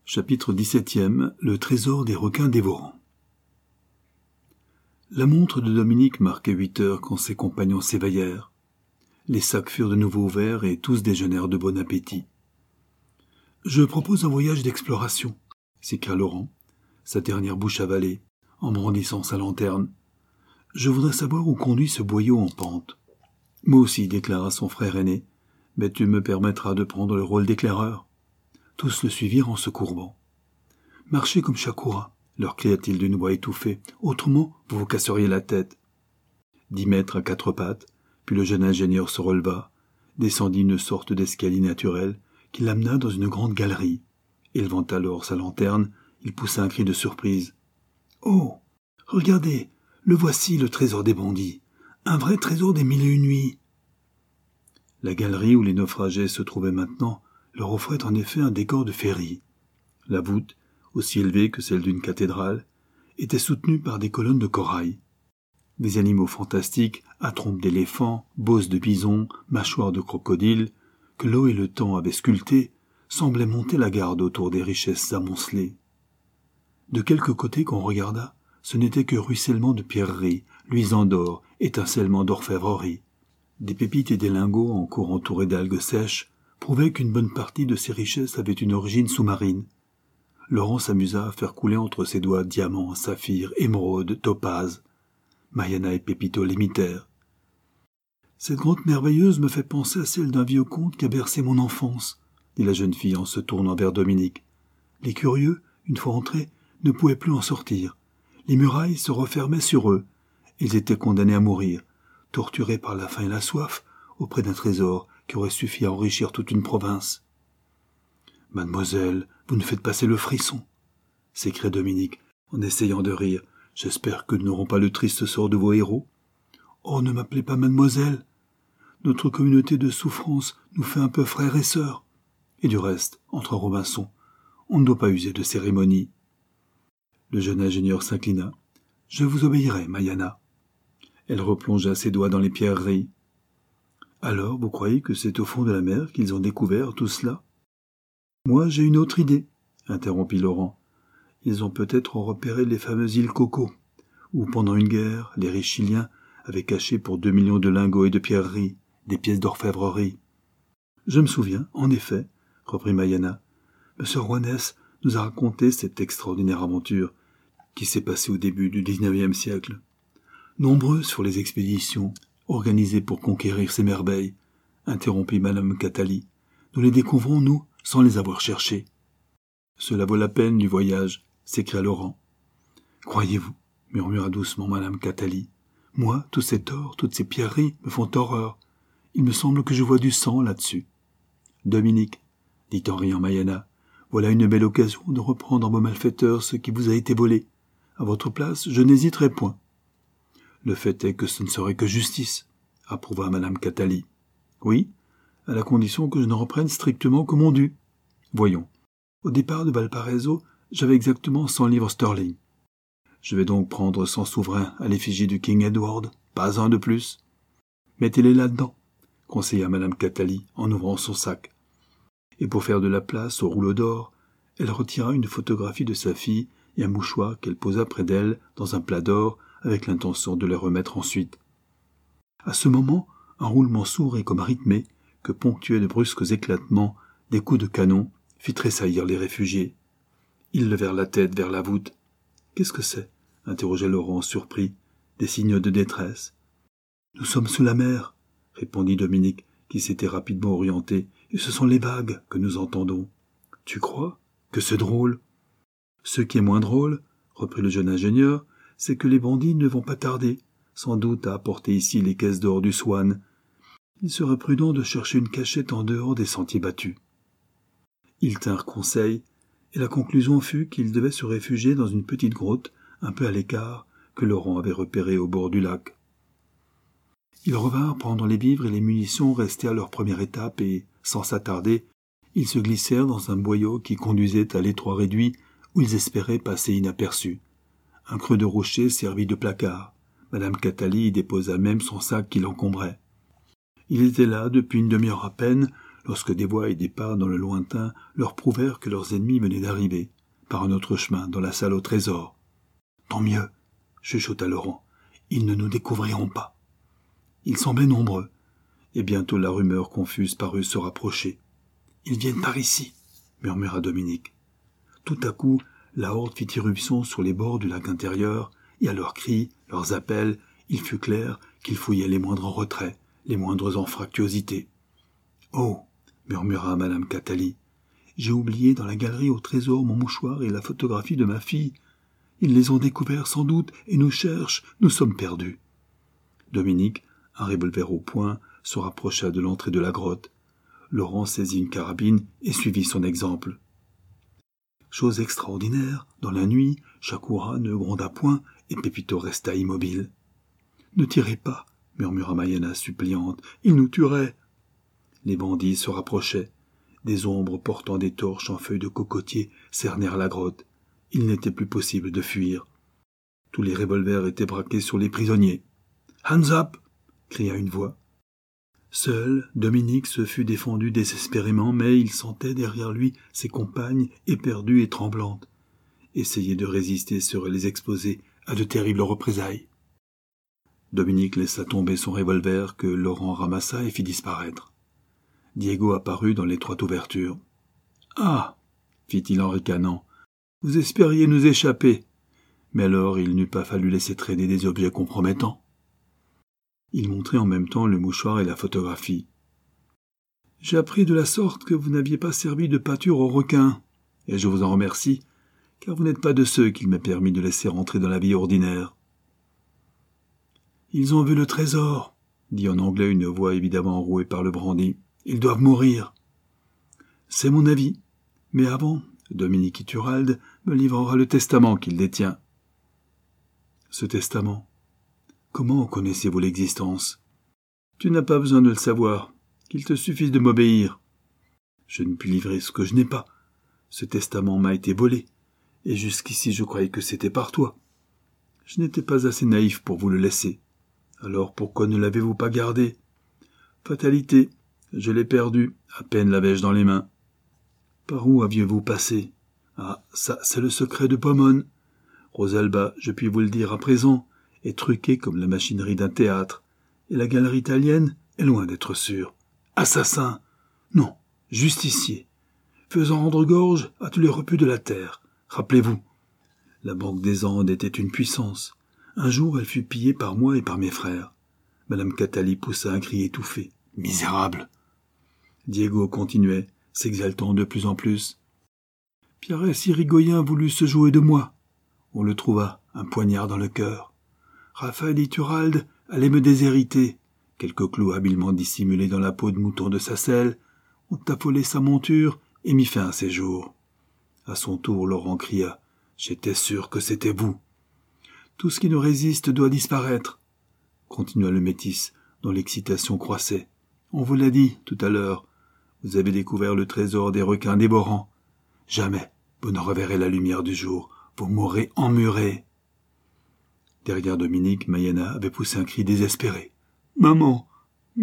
Chapitre 17e. Le trésor des requins dévorants. La montre de Dominique marquait 8 heures quand ses compagnons s'éveillèrent. Les sacs furent de nouveau ouverts et tous déjeunèrent de bon appétit. « Je propose un voyage d'exploration », s'écria Laurent, sa dernière bouche avalée, en brandissant sa lanterne. « Je voudrais savoir où conduit ce boyau en pente. »« Moi aussi, » déclara son frère aîné, « mais tu me permettras de prendre le rôle d'éclaireur. » Tous le suivirent en se courbant. « Marchez comme Shakura, leur cria-t-il d'une voix étouffée, autrement vous vous casseriez la tête. » 10 mètres à 4 pattes, puis le jeune ingénieur se releva, descendit une sorte d'escalier naturel qui l'amena dans une grande galerie. Élevant alors sa lanterne, il poussa un cri de surprise. « Oh, regardez, le voici le trésor des bandits, un vrai trésor des 1001 nuits. » La galerie où les naufragés se trouvaient maintenant leur offrait en effet un décor de féerie. La voûte, aussi élevée que celle d'une cathédrale, était soutenue par des colonnes de corail. Des animaux fantastiques, à trompe d'éléphant, bosses de bison, mâchoires de crocodile, que l'eau et le temps avaient sculptés, semblaient monter la garde autour des richesses amoncelées. De quelque côté qu'on regardât, ce n'était que ruissellement de pierreries, luisant d'or, étincelement d'orfèvrerie. Des pépites et des lingots encore entourés d'algues sèches prouvaient qu'une bonne partie de ces richesses avait une origine sous-marine. Laurent s'amusa à faire couler entre ses doigts diamants, saphirs, émeraudes, topazes. Mariana et Pépito l'imitèrent. « Cette grotte merveilleuse me fait penser à celle d'un vieux conte qui a bercé mon enfance, » dit la jeune fille en se tournant vers Dominique. Les curieux, une fois entrés, ne pouvaient plus en sortir. Les murailles se refermaient sur eux. Ils étaient condamnés à mourir, torturés par la faim et la soif, auprès d'un trésor qui aurait suffi à enrichir toute une province. « Mademoiselle, vous nous faites passer le frisson !» s'écria Dominique, en essayant de rire. « J'espère que nous n'aurons pas le triste sort de vos héros. »« Oh, ne m'appelez pas mademoiselle. Notre communauté de souffrance nous fait un peu frères et sœurs. Et du reste, entre Robinson, on ne doit pas user de cérémonie. » Le jeune ingénieur s'inclina. « Je vous obéirai, Mariana. » Elle replongea ses doigts dans les pierreries. « Alors, vous croyez que c'est au fond de la mer qu'ils ont découvert tout cela ?»« Moi, j'ai une autre idée, » interrompit Laurent. « Ils ont peut-être repéré les fameuses îles Coco, où, pendant une guerre, les riches Chiliens avaient caché pour 2 millions de lingots et de pierreries, des pièces d'orfèvrerie. »« Je me souviens, en effet, » reprit Mariana. « M. Juanes nous a raconté cette extraordinaire aventure qui s'est passée au début du XIXe siècle. Nombreuses furent les expéditions organisées pour conquérir ces merveilles, » interrompit Madame Catali. « Nous les découvrons, nous, sans les avoir cherchées. »« Cela vaut la peine du voyage, » s'écria Laurent. « Croyez-vous, » murmura doucement Madame Catali. « Moi, tous ces torts, toutes ces pierreries me font horreur. Il me semble que je vois du sang là-dessus. »« Dominique, » dit en riant Mariana, « voilà une belle occasion de reprendre à vos malfaiteurs ce qui vous a été volé. À votre place, je n'hésiterai point. »« Le fait est que ce ne serait que justice, » approuva Madame Catali. « Oui, à la condition que je ne reprenne strictement que mon dû. Voyons, au départ de Valparaiso, j'avais exactement 100 livres sterling. Je vais donc prendre 100 souverains à l'effigie du King Edward, pas un de plus. Mettez-les là-dedans, conseilla Madame Catali en ouvrant son sac. Et pour faire de la place au rouleau d'or, elle retira une photographie de sa fille et un mouchoir qu'elle posa près d'elle dans un plat d'or avec l'intention de les remettre ensuite. À ce moment, un roulement sourd et comme rythmé, que ponctuaient de brusques éclatements des coups de canon, fit tressaillir les réfugiés. Ils levèrent la tête vers la voûte. « Qu'est-ce que c'est » interrogea Laurent surpris. « Des signes de détresse. »« Nous sommes sous la mer, » répondit Dominique, qui s'était rapidement orienté, « et ce sont les vagues que nous entendons. »« Tu crois ? Que c'est drôle !»« Ce qui est moins drôle, » reprit le jeune ingénieur, « c'est que les bandits ne vont pas tarder, sans doute à apporter ici les caisses d'or du Swan. Il serait prudent de chercher une cachette en dehors des sentiers battus. » Ils tinrent conseil, et la conclusion fut qu'ils devaient se réfugier dans une petite grotte, un peu à l'écart, que Laurent avait repérée au bord du lac. Ils revinrent prendre les vivres et les munitions restés à leur première étape et, sans s'attarder, ils se glissèrent dans un boyau qui conduisait à l'étroit réduit où ils espéraient passer inaperçus. Un creux de rocher servit de placard. Madame Catali y déposa même son sac qui l'encombrait. Il était là depuis une demi-heure à peine, lorsque des voix et des pas dans le lointain leur prouvèrent que leurs ennemis venaient d'arriver, par un autre chemin, dans la salle au trésor. « Tant mieux !» chuchota Laurent. « Ils ne nous découvriront pas. » Ils semblaient nombreux, et bientôt la rumeur confuse parut se rapprocher. « Ils viennent par ici !» murmura Dominique. Tout à coup, la horde fit irruption sur les bords du lac intérieur, et à leurs cris, leurs appels, il fut clair qu'ils fouillaient les moindres retraits, les moindres anfractuosités. « Oh !» murmura madame Cathalie. « J'ai oublié dans la galerie au trésor mon mouchoir et la photographie de ma fille. Ils les ont découverts sans doute et nous cherchent, nous sommes perdus. » Dominique, un revolver au poing, se rapprocha de l'entrée de la grotte. Laurent saisit une carabine et suivit son exemple. Chose extraordinaire, dans la nuit, Shakura ne gronda point et Pépito resta immobile. « Ne tirez pas, » murmura Mayana suppliante, « il nous tuerait. » Les bandits se rapprochaient. Des ombres portant des torches en feuilles de cocotier cernèrent la grotte. Il n'était plus possible de fuir. Tous les revolvers étaient braqués sur les prisonniers. « Hands up !» cria une voix. Seul, Dominique se fût défendu désespérément, mais il sentait derrière lui ses compagnes éperdues et tremblantes. Essayer de résister serait les exposer à de terribles représailles. Dominique laissa tomber son revolver que Laurent ramassa et fit disparaître. Diego apparut dans l'étroite ouverture. « Ah !» fit-il en ricanant. « Vous espériez nous échapper. » Mais alors il n'eût pas fallu laisser traîner des objets compromettants. Il montrait en même temps le mouchoir et la photographie. « J'ai appris de la sorte que vous n'aviez pas servi de pâture aux requins, et je vous en remercie, car vous n'êtes pas de ceux qu'il m'est permis de laisser rentrer dans la vie ordinaire. »« Ils ont vu le trésor, » dit en anglais une voix évidemment rouée par le brandy. « Ils doivent mourir. »« C'est mon avis, mais avant, Dominique Ituralde me livrera le testament qu'il détient. »« Ce testament ? Comment en connaissez-vous l'existence ? Tu n'as pas besoin de le savoir, qu'il te suffise de m'obéir. Je ne puis livrer ce que je n'ai pas. Ce testament m'a été volé, et jusqu'ici je croyais que c'était par toi. Je n'étais pas assez naïf pour vous le laisser. Alors pourquoi ne l'avez-vous pas gardé ? Fatalité, je l'ai perdu, à peine l'avais-je dans les mains. Par où aviez-vous passé ? Ah, ça, c'est le secret de Pomone. Rosalba, je puis vous le dire à présent, est truquée comme la machinerie d'un théâtre, et la galerie italienne est loin d'être sûre. Assassin ! Non, justicier, faisant rendre gorge à tous les repus de la terre. Rappelez-vous, la Banque des Andes était une puissance. Un jour, elle fut pillée par moi et par mes frères. Madame Cathalie poussa un cri étouffé. « Misérable !» Diego continuait, s'exaltant de plus en plus. « Pierres Irigoyen voulut se jouer de moi. On le trouva, un poignard dans le cœur. Raphaël Ituralde allait me déshériter. Quelques clous habilement dissimulés dans la peau de mouton de sa selle ont affolé sa monture et mis fin à ses jours. » À son tour, Laurent cria. « J'étais sûr que c'était vous. »« Tout ce qui nous résiste doit disparaître, » continua le métis, dont l'excitation croissait. « On vous l'a dit tout à l'heure. Vous avez découvert le trésor des requins dévorants. Jamais vous ne reverrez la lumière du jour. Vous mourrez emmurés. » Derrière Dominique, Mayana avait poussé un cri désespéré. « Maman! Maman !»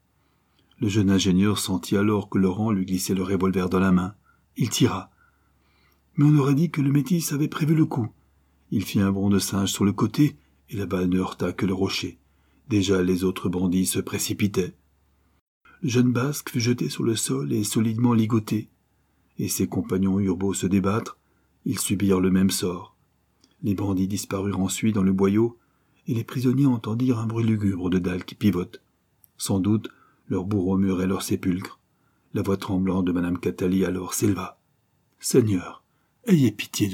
Le jeune ingénieur sentit alors que Laurent lui glissait le revolver dans la main. Il tira. Mais on aurait dit que le métis avait prévu le coup. Il fit un bond de singe sur le côté, et la balle ne heurta que le rocher. Déjà les autres bandits se précipitaient. Le jeune Basque fut jeté sur le sol et solidement ligoté. Et ses compagnons eurent beau se débattre, ils subirent le même sort. Les bandits disparurent ensuite dans le boyau, et les prisonniers entendirent un bruit lugubre de dalles qui pivotent. Sans doute, leurs bourreaux muraient leur sépulcre. La voix tremblante de madame Cathalie alors s'éleva. « Seigneur, ayez pitié de nous. »